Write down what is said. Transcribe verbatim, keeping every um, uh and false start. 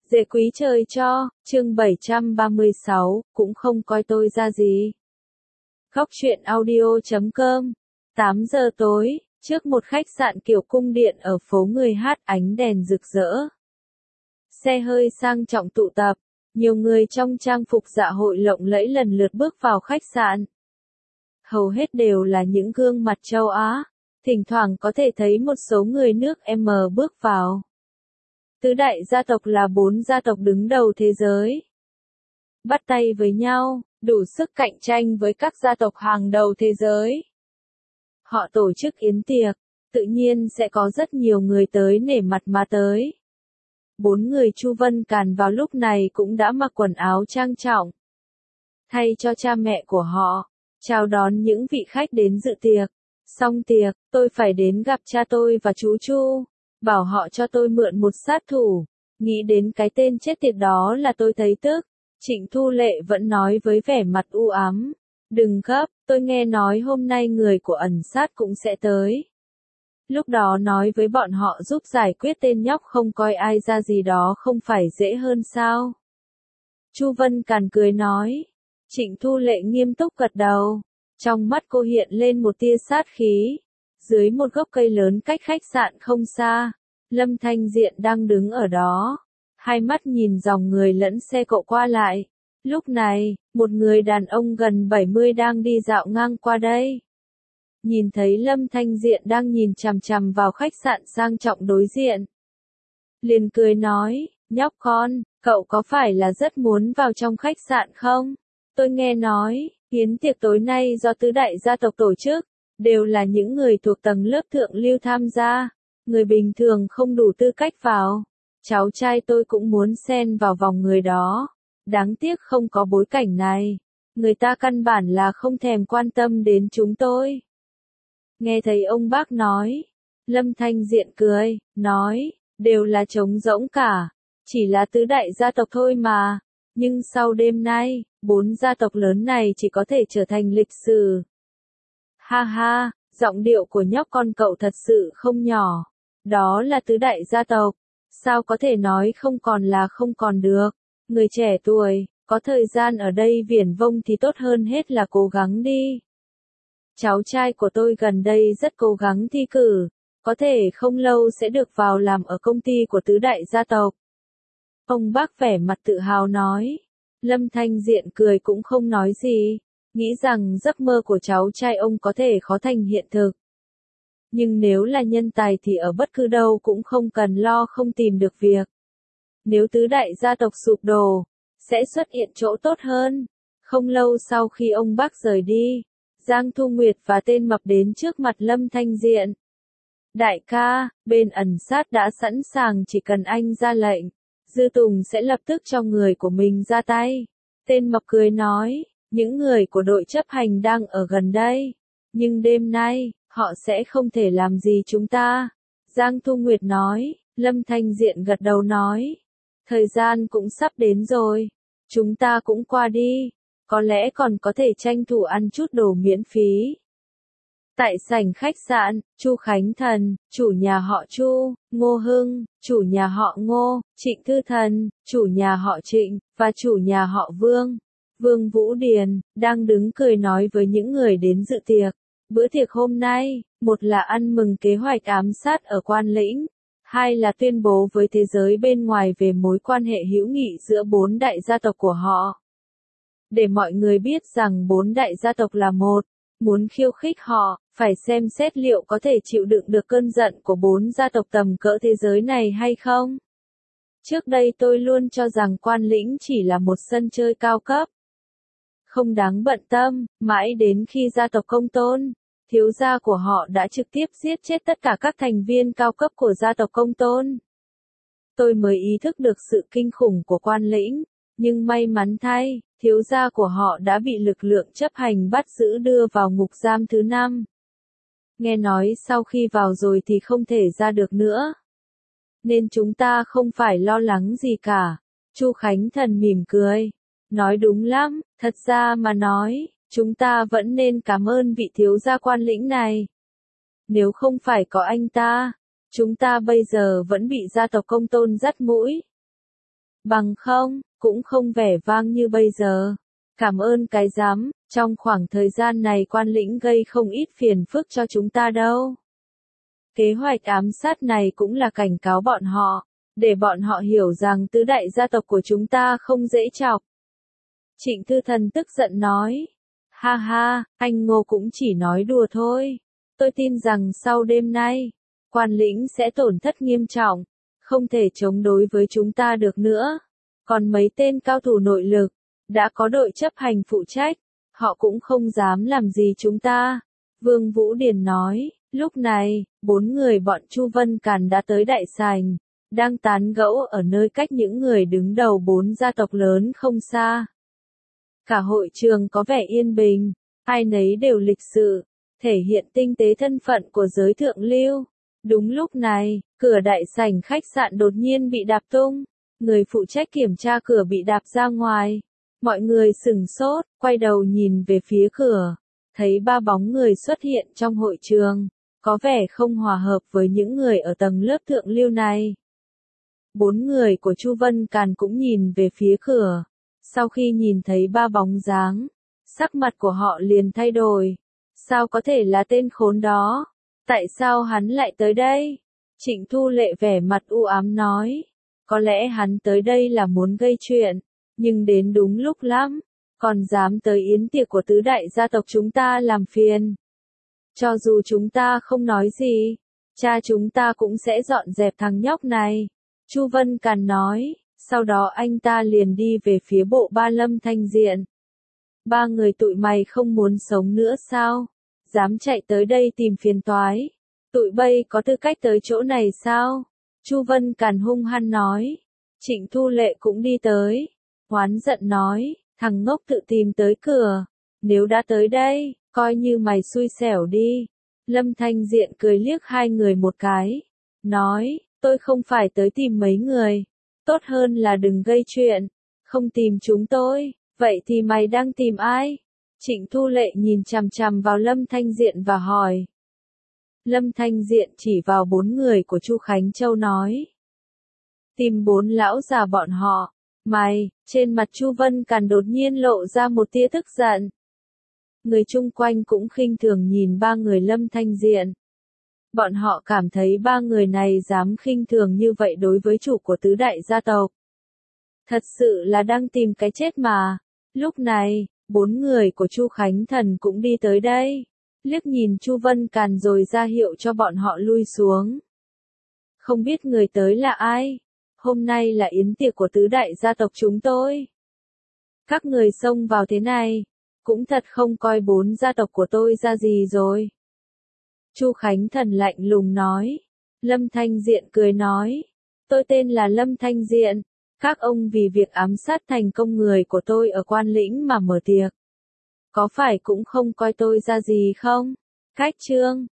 Dễ quý trời cho, chương bảy trăm ba mươi sáu, cũng không coi tôi ra gì. Góc truyện audio chấm com, tám giờ tối, trước một khách sạn kiểu cung điện ở phố người hát ánh đèn rực rỡ. Xe hơi sang trọng tụ tập, nhiều người trong trang phục dạ hội lộng lẫy lần lượt bước vào khách sạn. Hầu hết đều là những gương mặt châu Á, thỉnh thoảng có thể thấy một số người nước M bước vào. Tứ đại gia tộc là bốn gia tộc đứng đầu thế giới. Bắt tay với nhau, đủ sức cạnh tranh với các gia tộc hàng đầu thế giới. Họ tổ chức yến tiệc, tự nhiên sẽ có rất nhiều người tới nể mặt mà tới. Bốn người Chu Vân Càn vào lúc này cũng đã mặc quần áo trang trọng. Thay cho cha mẹ của họ, chào đón những vị khách đến dự tiệc. Xong tiệc, tôi phải đến gặp cha tôi và chú Chu. Bảo họ cho tôi mượn một sát thủ. Nghĩ đến cái tên chết tiệt đó là tôi thấy tức. Trịnh Thu Lệ vẫn nói với vẻ mặt u ám. Đừng gấp, tôi nghe nói hôm nay người của ẩn sát cũng sẽ tới. Lúc đó nói với bọn họ giúp giải quyết tên nhóc không coi ai ra gì đó không phải dễ hơn sao? Chu Vân Càn cười nói. Trịnh Thu Lệ nghiêm túc gật đầu. Trong mắt cô hiện lên một tia sát khí. Dưới một gốc cây lớn cách khách sạn không xa, Lâm Thanh Diện đang đứng ở đó. Hai mắt nhìn dòng người lẫn xe cộ qua lại. Lúc này, một người đàn ông gần bảy mươi đang đi dạo ngang qua đây. Nhìn thấy Lâm Thanh Diện đang nhìn chằm chằm vào khách sạn sang trọng đối diện. Liền cười nói, nhóc con, cậu có phải là rất muốn vào trong khách sạn không? Tôi nghe nói, yến tiệc tối nay do tứ đại gia tộc tổ chức, đều là những người thuộc tầng lớp thượng lưu tham gia, người bình thường không đủ tư cách vào. Cháu trai tôi cũng muốn xen vào vòng người đó, đáng tiếc không có bối cảnh này, người ta căn bản là không thèm quan tâm đến chúng tôi. Nghe thấy ông bác nói, Lâm Thanh Diện cười, nói, đều là trống rỗng cả, chỉ là tứ đại gia tộc thôi mà, nhưng sau đêm nay, bốn gia tộc lớn này chỉ có thể trở thành lịch sử. Ha ha, giọng điệu của nhóc con cậu thật sự không nhỏ. Đó là tứ đại gia tộc. Sao có thể nói không còn là không còn được. Người trẻ tuổi, có thời gian ở đây viển vông thì tốt hơn hết là cố gắng đi. Cháu trai của tôi gần đây rất cố gắng thi cử. Có thể không lâu sẽ được vào làm ở công ty của tứ đại gia tộc. Ông bác vẻ mặt tự hào nói. Lâm Thanh Diện cười cũng không nói gì. Nghĩ rằng giấc mơ của cháu trai ông có thể khó thành hiện thực. Nhưng nếu là nhân tài thì ở bất cứ đâu cũng không cần lo không tìm được việc. Nếu tứ đại gia tộc sụp đổ, sẽ xuất hiện chỗ tốt hơn. Không lâu sau khi ông bác rời đi, Giang Thu Nguyệt và tên mập đến trước mặt Lâm Thanh Diện. Đại ca, bên ẩn sát đã sẵn sàng chỉ cần anh ra lệnh, Dư Tùng sẽ lập tức cho người của mình ra tay. Tên mập cười nói. Những người của đội chấp hành đang ở gần đây, nhưng đêm nay, họ sẽ không thể làm gì chúng ta. Giang Thu Nguyệt nói, Lâm Thanh Diện gật đầu nói, thời gian cũng sắp đến rồi, chúng ta cũng qua đi, có lẽ còn có thể tranh thủ ăn chút đồ miễn phí. Tại sảnh khách sạn, Chu Khánh Thần, chủ nhà họ Chu, Ngô Hưng, chủ nhà họ Ngô, Trịnh Thư Thần, chủ nhà họ Trịnh, và chủ nhà họ Vương. Vương Vũ Điền, đang đứng cười nói với những người đến dự tiệc. Bữa tiệc hôm nay, một là ăn mừng kế hoạch ám sát ở Quan Lĩnh, hai là tuyên bố với thế giới bên ngoài về mối quan hệ hữu nghị giữa bốn đại gia tộc của họ. Để mọi người biết rằng bốn đại gia tộc là một, muốn khiêu khích họ, phải xem xét liệu có thể chịu đựng được cơn giận của bốn gia tộc tầm cỡ thế giới này hay không. Trước đây tôi luôn cho rằng Quan Lĩnh chỉ là một sân chơi cao cấp. Không đáng bận tâm, mãi đến khi gia tộc Công Tôn, thiếu gia của họ đã trực tiếp giết chết tất cả các thành viên cao cấp của gia tộc Công Tôn. Tôi mới ý thức được sự kinh khủng của Quan Lĩnh, nhưng may mắn thay, thiếu gia của họ đã bị lực lượng chấp hành bắt giữ đưa vào ngục giam thứ năm. Nghe nói sau khi vào rồi thì không thể ra được nữa. Nên chúng ta không phải lo lắng gì cả. Chu Khánh Thần mỉm cười. Nói đúng lắm, thật ra mà nói, chúng ta vẫn nên cảm ơn vị thiếu gia Quan Lĩnh này. Nếu không phải có anh ta, chúng ta bây giờ vẫn bị gia tộc Công Tôn dắt mũi. Bằng không, cũng không vẻ vang như bây giờ. Cảm ơn cái rắm, trong khoảng thời gian này quan lĩnh gây không ít phiền phức cho chúng ta đâu. Kế hoạch ám sát này cũng là cảnh cáo bọn họ, để bọn họ hiểu rằng tứ đại gia tộc của chúng ta không dễ chọc. Trịnh Thư Thần tức giận nói. Ha ha, anh Ngô cũng chỉ nói đùa thôi. Tôi tin rằng sau đêm nay, quan lĩnh sẽ tổn thất nghiêm trọng, không thể chống đối với chúng ta được nữa. Còn mấy tên cao thủ nội lực, đã có đội chấp hành phụ trách, họ cũng không dám làm gì chúng ta. Vương Vũ Điền nói, lúc này, bốn người bọn Chu Vân Càn đã tới đại sảnh, đang tán gẫu ở nơi cách những người đứng đầu bốn gia tộc lớn không xa. Cả hội trường có vẻ yên bình, ai nấy đều lịch sự, thể hiện tinh tế thân phận của giới thượng lưu. Đúng lúc này, cửa đại sảnh khách sạn đột nhiên bị đạp tung, người phụ trách kiểm tra cửa bị đạp ra ngoài. Mọi người sửng sốt, quay đầu nhìn về phía cửa, thấy ba bóng người xuất hiện trong hội trường, có vẻ không hòa hợp với những người ở tầng lớp thượng lưu này. Bốn người của Chu Vân Càn cũng nhìn về phía cửa, sau khi nhìn thấy ba bóng dáng, sắc mặt của họ liền thay đổi. Sao có thể là tên khốn đó? Tại sao hắn lại tới đây? Trịnh Thu Lệ vẻ mặt u ám nói, có lẽ hắn tới đây là muốn gây chuyện, nhưng đến đúng lúc lắm, còn dám tới yến tiệc của tứ đại gia tộc chúng ta làm phiền. Cho dù chúng ta không nói gì, cha chúng ta cũng sẽ dọn dẹp thằng nhóc này. Chu Vân Càn nói, sau đó anh ta liền đi về phía bộ ba Lâm Thanh Diện. Ba người tụi mày không muốn sống nữa sao? Dám chạy tới đây tìm phiền toái. Tụi bay có tư cách tới chỗ này sao? Chu Vân Càn hung hăng nói. Trịnh Thu Lệ cũng đi tới. Hoán giận nói, thằng ngốc tự tìm tới cửa. Nếu đã tới đây, coi như mày xui xẻo đi. Lâm Thanh Diện cười liếc hai người một cái. Nói, tôi không phải tới tìm mấy người. Tốt hơn là đừng gây chuyện. Không tìm chúng tôi. Vậy thì mày đang tìm ai? Trịnh Thu Lệ nhìn chằm chằm vào Lâm Thanh Diện và hỏi. Lâm Thanh Diện chỉ vào bốn người của Chu Khánh Châu nói. Tìm bốn lão già bọn họ. Mày, trên mặt Chu Vân Càn đột nhiên lộ ra một tia tức giận. Người chung quanh cũng khinh thường nhìn ba người Lâm Thanh Diện. Bọn họ cảm thấy ba người này dám khinh thường như vậy đối với chủ của tứ đại gia tộc. Thật sự là đang tìm cái chết mà. Lúc này, bốn người của Chu Khánh Thần cũng đi tới đây. Liếc nhìn Chu Vân Càn rồi ra hiệu cho bọn họ lui xuống. Không biết người tới là ai? Hôm nay là yến tiệc của tứ đại gia tộc chúng tôi. Các người xông vào thế này, cũng thật không coi bốn gia tộc của tôi ra gì rồi. Chu Khánh Thần lạnh lùng nói. Lâm Thanh Diện cười nói. Tôi tên là Lâm Thanh Diện. Các ông vì việc ám sát thành công người của tôi ở Quan Lĩnh mà mở tiệc. Có phải cũng không coi tôi ra gì không? Cách trương,